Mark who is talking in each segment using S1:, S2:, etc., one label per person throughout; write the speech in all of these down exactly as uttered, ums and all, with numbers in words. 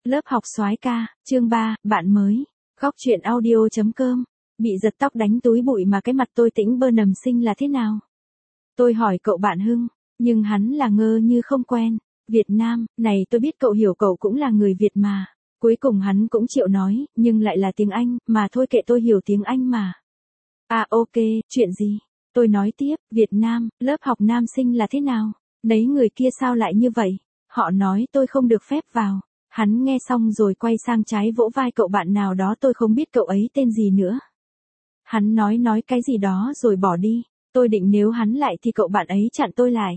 S1: Lớp học soái ca, chương ba, bạn mới. Góc truyện audio chấm com. Bị giật tóc đánh túi bụi mà cái mặt tôi tĩnh bơ nầm sinh là thế nào? Tôi hỏi cậu bạn Hưng, nhưng hắn là ngơ như không quen. Việt Nam, này tôi biết cậu hiểu cậu cũng là người Việt mà. Cuối cùng hắn cũng chịu nói, nhưng lại là tiếng Anh, mà thôi kệ tôi hiểu tiếng Anh mà. À ok, chuyện gì? Tôi nói tiếp, Việt Nam, lớp học nam sinh là thế nào? Nấy người kia sao lại như vậy? Họ nói tôi không được phép vào. Hắn nghe xong rồi quay sang trái vỗ vai cậu bạn nào đó tôi không biết cậu ấy tên gì nữa. Hắn nói nói cái gì đó rồi bỏ đi. Tôi định nếu hắn lại thì cậu bạn ấy chặn tôi lại.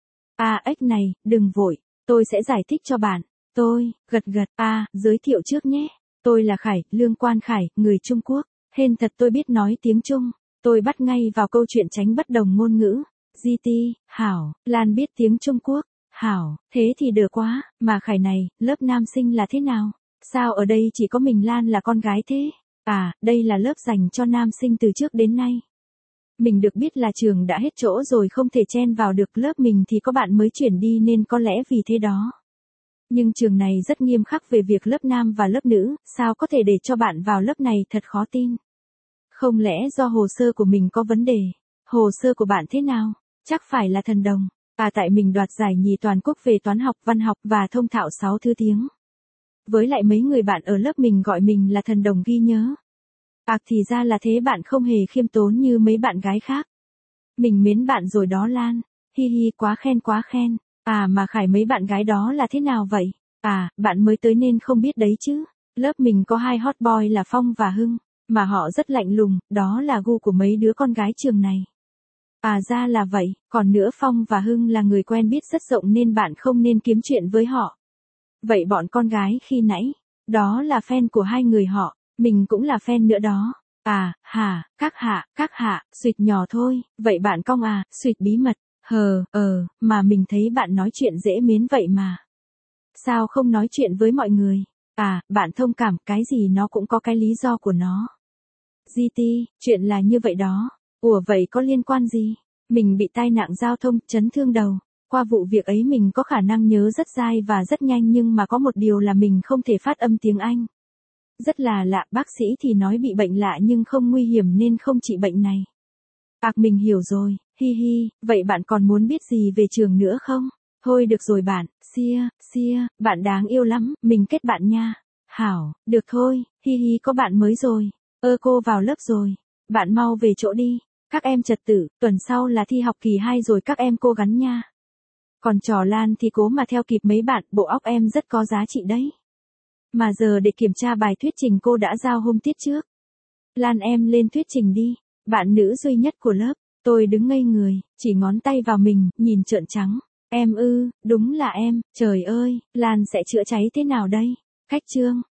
S1: À ếch này, đừng vội. Tôi sẽ giải thích cho bạn. Tôi, gật gật, à, giới thiệu trước nhé. Tôi là Khải, Lương Quan Khải, người Trung Quốc. Hên thật tôi biết nói tiếng Trung. Tôi bắt ngay vào câu chuyện tránh bất đồng ngôn ngữ. giê tê, hảo, Lan biết tiếng Trung Quốc. Hảo, thế thì được quá, mà Khải này, lớp nam sinh là thế nào? Sao ở đây chỉ có mình Lan là con gái thế? À, đây là lớp dành cho nam sinh từ trước đến nay. Mình được biết là trường đã hết chỗ rồi không thể chen vào được, lớp mình thì có bạn mới chuyển đi nên có lẽ vì thế đó. Nhưng trường này rất nghiêm khắc về việc lớp nam và lớp nữ, sao có thể để cho bạn vào lớp này thật khó tin. Không lẽ do hồ sơ của mình có vấn đề? Hồ sơ của bạn thế nào? Chắc phải là thần đồng. À tại mình đoạt giải nhì toàn quốc về toán học, văn học và thông thạo sáu thứ tiếng. Với lại mấy người bạn ở lớp mình gọi mình là thần đồng ghi nhớ. À thì ra là thế, bạn không hề khiêm tốn như mấy bạn gái khác. Mình mến bạn rồi đó Lan. Hi hi, quá khen quá khen. À mà Khải mấy bạn gái đó là thế nào vậy? À, bạn mới tới nên không biết đấy chứ. Lớp mình có hai hot boy là Phong và Hưng. Mà họ rất lạnh lùng, đó là gu của mấy đứa con gái trường này. À ra là vậy, còn nữa Phong và Hưng là người quen biết rất rộng nên bạn không nên kiếm chuyện với họ. Vậy bọn con gái khi nãy, đó là fan của hai người họ, mình cũng là fan nữa đó. À, hả, các hạ, các hạ, suỵt nhỏ thôi, vậy bạn cong à, suỵt bí mật, hờ, ờ, mà mình thấy bạn nói chuyện dễ mến vậy mà. Sao không nói chuyện với mọi người? À, bạn thông cảm, cái gì nó cũng có cái lý do của nó. giê tê, chuyện là như vậy đó. Ủa vậy có liên quan gì? Mình bị tai nạn giao thông, chấn thương đầu. Qua vụ việc ấy mình có khả năng nhớ rất dai và rất nhanh nhưng mà có một điều là mình không thể phát âm tiếng Anh. Rất là lạ, bác sĩ thì nói bị bệnh lạ nhưng không nguy hiểm nên không trị bệnh này. À mình hiểu rồi, hi hi, vậy bạn còn muốn biết gì về trường nữa không? Thôi được rồi bạn, xia, xia, bạn đáng yêu lắm, mình kết bạn nha. Hảo, được thôi, hi hi có bạn mới rồi. Ơ cô vào lớp rồi. Bạn mau về chỗ đi. Các em trật tự, tuần sau là thi học kỳ hai rồi các em cố gắng nha. Còn trò Lan thì cố mà theo kịp mấy bạn, bộ óc em rất có giá trị đấy. Mà giờ để kiểm tra bài thuyết trình cô đã giao hôm tiết trước. Lan em lên thuyết trình đi. Bạn nữ duy nhất của lớp, tôi đứng ngây người, chỉ ngón tay vào mình, nhìn trợn trắng. Em ư, đúng là em, trời ơi, Lan sẽ chữa cháy thế nào đây? Cách chương.